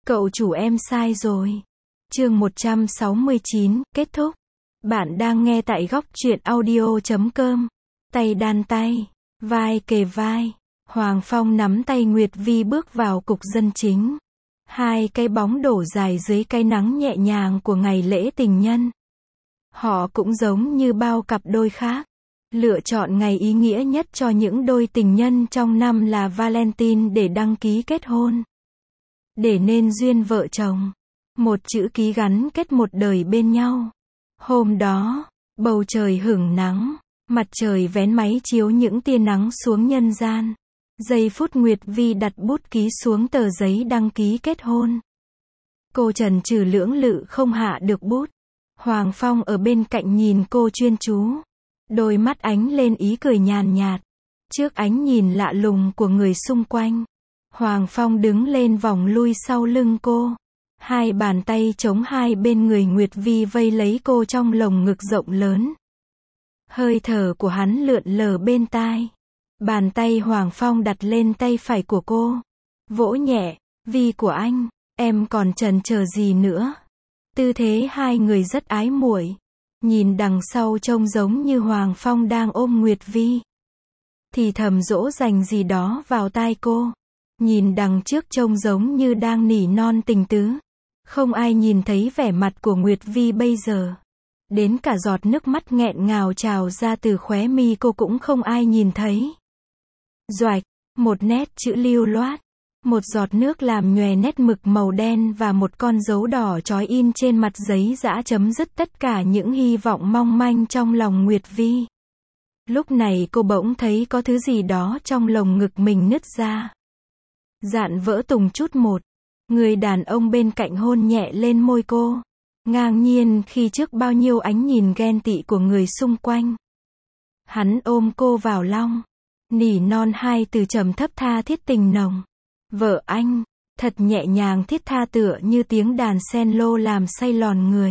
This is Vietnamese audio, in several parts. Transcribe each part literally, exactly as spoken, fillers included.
Cậu chủ em sai rồi. Chương một trăm sáu mươi chín, kết thúc. Bạn đang nghe tại góc truyện audio chấm com. Tay đan tay, vai kề vai. Hoàng Phong nắm tay Nguyệt Vi bước vào cục dân chính. Hai cái bóng đổ dài dưới cái nắng nhẹ nhàng của ngày lễ tình nhân. Họ cũng giống như bao cặp đôi khác. Lựa chọn ngày ý nghĩa nhất cho những đôi tình nhân trong năm là Valentine để đăng ký kết hôn. Để nên duyên vợ chồng. Một chữ ký gắn kết một đời bên nhau. Hôm đó, bầu trời hửng nắng, mặt trời vén máy chiếu những tia nắng xuống nhân gian. Giây phút Nguyệt Vi đặt bút ký xuống tờ giấy đăng ký kết hôn. Cô chần chừ lưỡng lự không hạ được bút. Hoàng Phong ở bên cạnh nhìn cô chuyên chú. Đôi mắt ánh lên ý cười nhàn nhạt. Trước ánh nhìn lạ lùng của người xung quanh, Hoàng Phong đứng lên vòng lui sau lưng cô. Hai bàn tay chống hai bên người Nguyệt Vi vây lấy cô trong lồng ngực rộng lớn. Hơi thở của hắn lượn lờ bên tai. Bàn tay Hoàng Phong đặt lên tay phải của cô. Vỗ nhẹ, Vi của anh, em còn chần chờ gì nữa. Tư thế hai người rất ái muội. Nhìn đằng sau trông giống như Hoàng Phong đang ôm Nguyệt Vi. Thì thầm dỗ dành gì đó vào tai cô. Nhìn đằng trước trông giống như đang nỉ non tình tứ. Không ai nhìn thấy vẻ mặt của Nguyệt Vi bây giờ. Đến cả giọt nước mắt nghẹn ngào trào ra từ khóe mi cô cũng không ai nhìn thấy. Doạch, một nét chữ lưu loát. Một giọt nước làm nhòe nét mực màu đen và một con dấu đỏ chói in trên mặt giấy giã chấm dứt tất cả những hy vọng mong manh trong lòng Nguyệt Vi. Lúc này cô bỗng thấy có thứ gì đó trong lồng ngực mình nứt ra. Dạn vỡ tùng chút một. Người đàn ông bên cạnh hôn nhẹ lên môi cô. Ngang nhiên khi trước bao nhiêu ánh nhìn ghen tị của người xung quanh. Hắn ôm cô vào lòng. Nỉ non hai từ trầm thấp tha thiết tình nồng. Vợ anh, thật nhẹ nhàng thiết tha tựa như tiếng đàn cello làm say lòn người.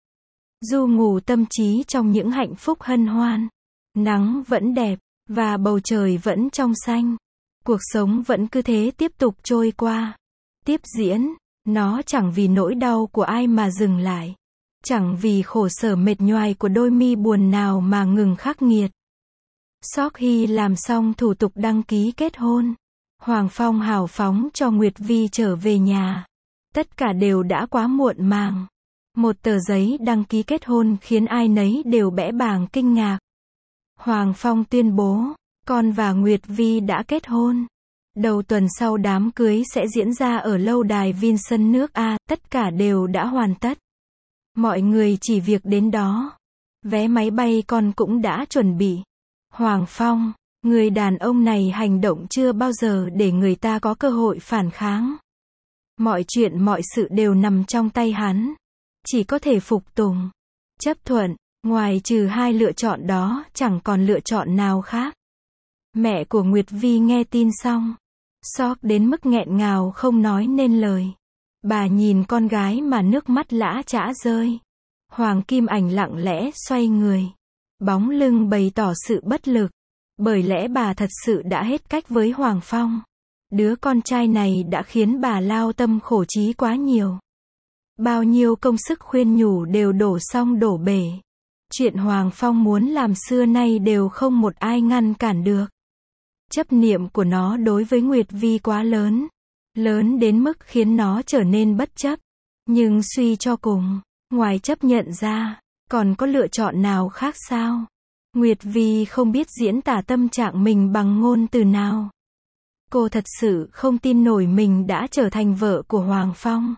Du ngủ tâm trí trong những hạnh phúc hân hoan. Nắng vẫn đẹp, và bầu trời vẫn trong xanh. Cuộc sống vẫn cứ thế tiếp tục trôi qua. Tiếp diễn, nó chẳng vì nỗi đau của ai mà dừng lại. Chẳng vì khổ sở mệt nhoài của đôi mi buồn nào mà ngừng khắc nghiệt. Sau khi làm xong thủ tục đăng ký kết hôn, Hoàng Phong hào phóng cho Nguyệt Vi trở về nhà. Tất cả đều đã quá muộn màng. Một tờ giấy đăng ký kết hôn khiến ai nấy đều bẽ bàng kinh ngạc. Hoàng Phong tuyên bố, con và Nguyệt Vi đã kết hôn. Đầu tuần sau đám cưới sẽ diễn ra ở lâu đài Vinson nước A, tất cả đều đã hoàn tất. Mọi người chỉ việc đến đó. Vé máy bay con cũng đã chuẩn bị. Hoàng Phong, người đàn ông này hành động chưa bao giờ để người ta có cơ hội phản kháng. Mọi chuyện mọi sự đều nằm trong tay hắn. Chỉ có thể phục tùng, chấp thuận, ngoài trừ hai lựa chọn đó, chẳng còn lựa chọn nào khác. Mẹ của Nguyệt Vi nghe tin xong, sốc đến mức nghẹn ngào không nói nên lời. Bà nhìn con gái mà nước mắt lã chã rơi. Hoàng Kim Ảnh lặng lẽ xoay người. Bóng lưng bày tỏ sự bất lực. Bởi lẽ bà thật sự đã hết cách với Hoàng Phong. Đứa con trai này đã khiến bà lao tâm khổ trí quá nhiều. Bao nhiêu công sức khuyên nhủ đều đổ xong đổ bể. Chuyện Hoàng Phong muốn làm xưa nay đều không một ai ngăn cản được. Chấp niệm của nó đối với Nguyệt Vi quá lớn. Lớn đến mức khiến nó trở nên bất chấp. Nhưng suy cho cùng, ngoài chấp nhận ra, còn có lựa chọn nào khác sao? Nguyệt Vi không biết diễn tả tâm trạng mình bằng ngôn từ nào. Cô thật sự không tin nổi mình đã trở thành vợ của Hoàng Phong.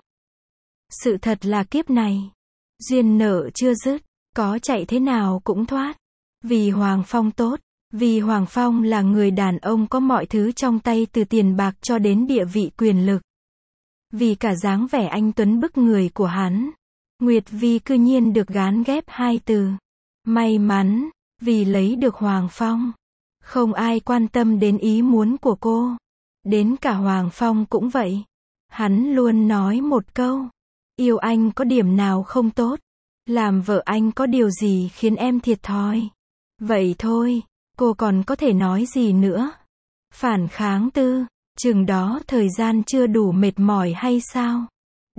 Sự thật là kiếp này, duyên nợ chưa dứt, có chạy thế nào cũng thoát. Vì Hoàng Phong tốt, vì Hoàng Phong là người đàn ông có mọi thứ trong tay từ tiền bạc cho đến địa vị quyền lực. Vì cả dáng vẻ anh tuấn bức người của hắn, Nguyệt Vi cư nhiên được gán ghép hai từ. May mắn, vì lấy được Hoàng Phong. Không ai quan tâm đến ý muốn của cô. Đến cả Hoàng Phong cũng vậy. Hắn luôn nói một câu. Yêu anh có điểm nào không tốt? Làm vợ anh có điều gì khiến em thiệt thòi? Vậy thôi, cô còn có thể nói gì nữa? Phản kháng tư, chừng đó thời gian chưa đủ mệt mỏi hay sao?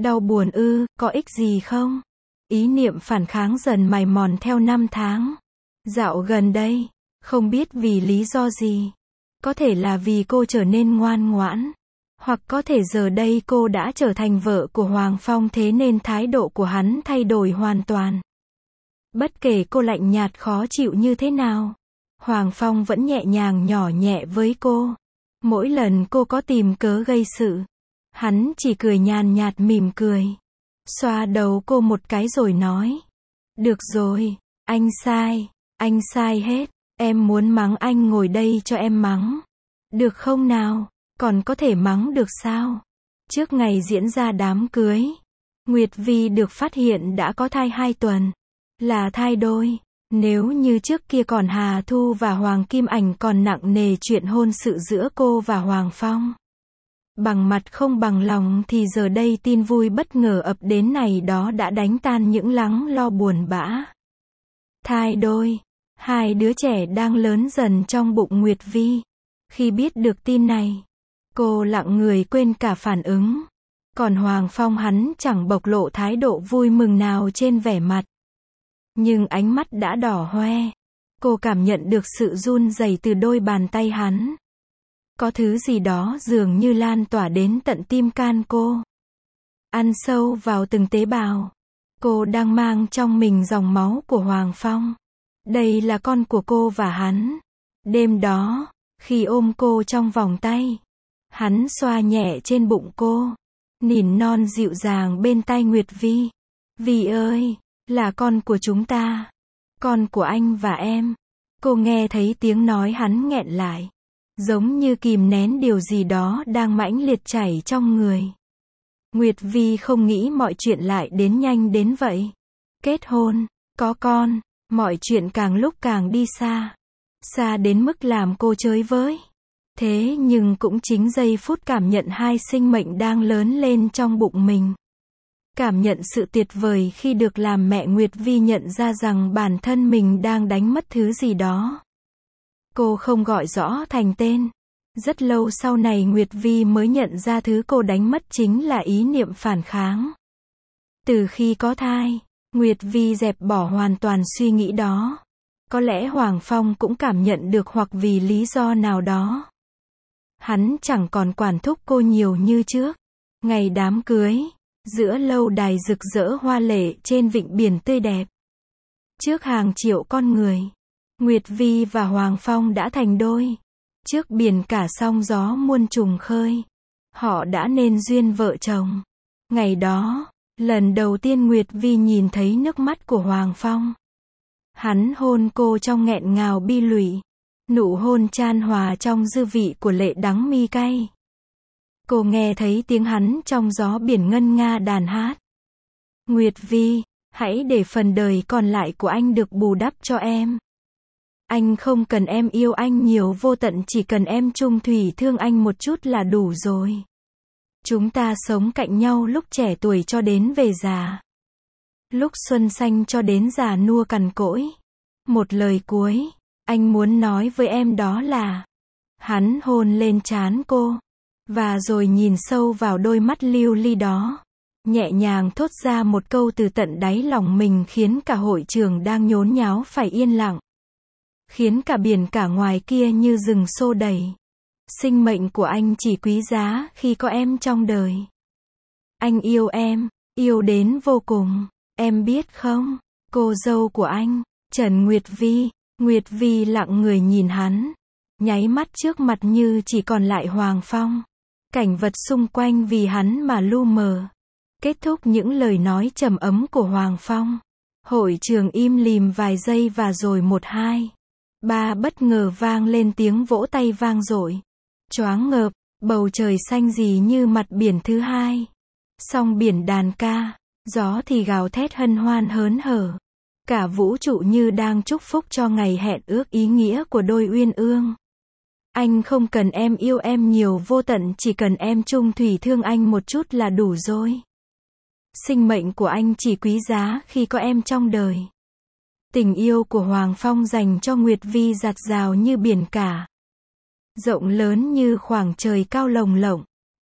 Đau buồn ư, có ích gì không? Ý niệm phản kháng dần mài mòn theo năm tháng. Dạo gần đây, không biết vì lý do gì. Có thể là vì cô trở nên ngoan ngoãn. Hoặc có thể giờ đây cô đã trở thành vợ của Hoàng Phong thế nên thái độ của hắn thay đổi hoàn toàn. Bất kể cô lạnh nhạt khó chịu như thế nào, Hoàng Phong vẫn nhẹ nhàng nhỏ nhẹ với cô. Mỗi lần cô có tìm cớ gây sự, hắn chỉ cười nhàn nhạt mỉm cười. Xoa đầu cô một cái rồi nói. Được rồi, anh sai, anh sai hết. Em muốn mắng anh ngồi đây cho em mắng. Được không nào? Còn có thể mắng được sao? Trước ngày diễn ra đám cưới, Nguyệt Vi được phát hiện đã có thai hai tuần. Là thai đôi. Nếu như trước kia còn Hà Thu và Hoàng Kim Ảnh còn nặng nề chuyện hôn sự giữa cô và Hoàng Phong. Bằng mặt không bằng lòng thì giờ đây tin vui bất ngờ ập đến này đó đã đánh tan những lắng lo buồn bã. Thai đôi. Hai đứa trẻ đang lớn dần trong bụng Nguyệt Vi. Khi biết được tin này, cô lặng người quên cả phản ứng. Còn Hoàng Phong hắn chẳng bộc lộ thái độ vui mừng nào trên vẻ mặt. Nhưng ánh mắt đã đỏ hoe. Cô cảm nhận được sự run rẩy từ đôi bàn tay hắn. Có thứ gì đó dường như lan tỏa đến tận tim can cô. Ăn sâu vào từng tế bào. Cô đang mang trong mình dòng máu của Hoàng Phong. Đây là con của cô và hắn. Đêm đó, khi ôm cô trong vòng tay, hắn xoa nhẹ trên bụng cô, nỉ non dịu dàng bên tai Nguyệt Vi. Vi ơi, là con của chúng ta. Con của anh và em. Cô nghe thấy tiếng nói hắn nghẹn lại. Giống như kìm nén điều gì đó đang mãnh liệt chảy trong người. Nguyệt Vi không nghĩ mọi chuyện lại đến nhanh đến vậy. Kết hôn, có con, mọi chuyện càng lúc càng đi xa. Xa đến mức làm cô chới với. Thế nhưng cũng chính giây phút cảm nhận hai sinh mệnh đang lớn lên trong bụng mình. Cảm nhận sự tuyệt vời khi được làm mẹ, Nguyệt Vi nhận ra rằng bản thân mình đang đánh mất thứ gì đó. Cô không gọi rõ thành tên. Rất lâu sau này Nguyệt Vi mới nhận ra thứ cô đánh mất chính là ý niệm phản kháng. Từ khi có thai, Nguyệt Vi dẹp bỏ hoàn toàn suy nghĩ đó. Có lẽ Hoàng Phong cũng cảm nhận được hoặc vì lý do nào đó. Hắn chẳng còn quản thúc cô nhiều như trước. Ngày đám cưới, giữa lâu đài rực rỡ hoa lệ trên vịnh biển tươi đẹp. Trước hàng triệu con người, Nguyệt Vi và Hoàng Phong đã thành đôi. Trước biển cả sóng gió muôn trùng khơi, họ đã nên duyên vợ chồng. Ngày đó, lần đầu tiên Nguyệt Vi nhìn thấy nước mắt của Hoàng Phong. Hắn hôn cô trong nghẹn ngào bi lụy. Nụ hôn chan hòa trong dư vị của lệ đắng mi cay. Cô nghe thấy tiếng hắn trong gió biển ngân nga đàn hát. Nguyệt Vi, hãy để phần đời còn lại của anh được bù đắp cho em. Anh không cần em yêu anh nhiều vô tận, chỉ cần em chung thủy thương anh một chút là đủ rồi. Chúng ta sống cạnh nhau lúc trẻ tuổi cho đến về già. Lúc xuân xanh cho đến già nua cằn cỗi. Một lời cuối, anh muốn nói với em đó là. Hắn hôn lên trán cô. Và rồi nhìn sâu vào đôi mắt lưu ly đó. Nhẹ nhàng thốt ra một câu từ tận đáy lòng mình khiến cả hội trường đang nhốn nháo phải yên lặng. Khiến cả biển cả ngoài kia như rừng xô đầy. Sinh mệnh của anh chỉ quý giá khi có em trong đời. Anh yêu em, yêu đến vô cùng. Em biết không, cô dâu của anh, Trần Nguyệt Vi. Nguyệt Vi lặng người nhìn hắn. Nháy mắt trước mặt như chỉ còn lại Hoàng Phong. Cảnh vật xung quanh vì hắn mà lu mờ. Kết thúc những lời nói trầm ấm của Hoàng Phong. Hội trường im lìm vài giây và rồi một hai. Ba bất ngờ vang lên tiếng vỗ tay vang dội. Choáng ngợp, bầu trời xanh gì như mặt biển thứ hai. Song biển đàn ca, gió thì gào thét hân hoan hớn hở. Cả vũ trụ như đang chúc phúc cho ngày hẹn ước ý nghĩa của đôi uyên ương. Anh không cần em yêu em nhiều vô tận, chỉ cần em chung thủy thương anh một chút là đủ rồi. Sinh mệnh của anh chỉ quý giá khi có em trong đời. Tình yêu của Hoàng Phong dành cho Nguyệt Vi dạt dào như biển cả. Rộng lớn như khoảng trời cao lồng lộng.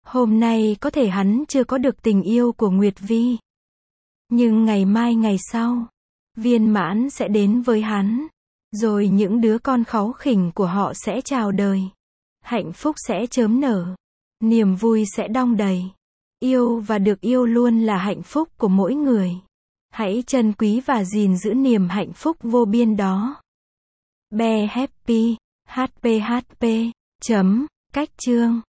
Hôm nay có thể hắn chưa có được tình yêu của Nguyệt Vi. Nhưng ngày mai ngày sau, viên mãn sẽ đến với hắn. Rồi những đứa con kháu khỉnh của họ sẽ chào đời. Hạnh phúc sẽ chớm nở. Niềm vui sẽ đong đầy. Yêu và được yêu luôn là hạnh phúc của mỗi người. Hãy trân quý và gìn giữ niềm hạnh phúc vô biên đó. Be Happy, hát pê hát pê, chấm, cách chương.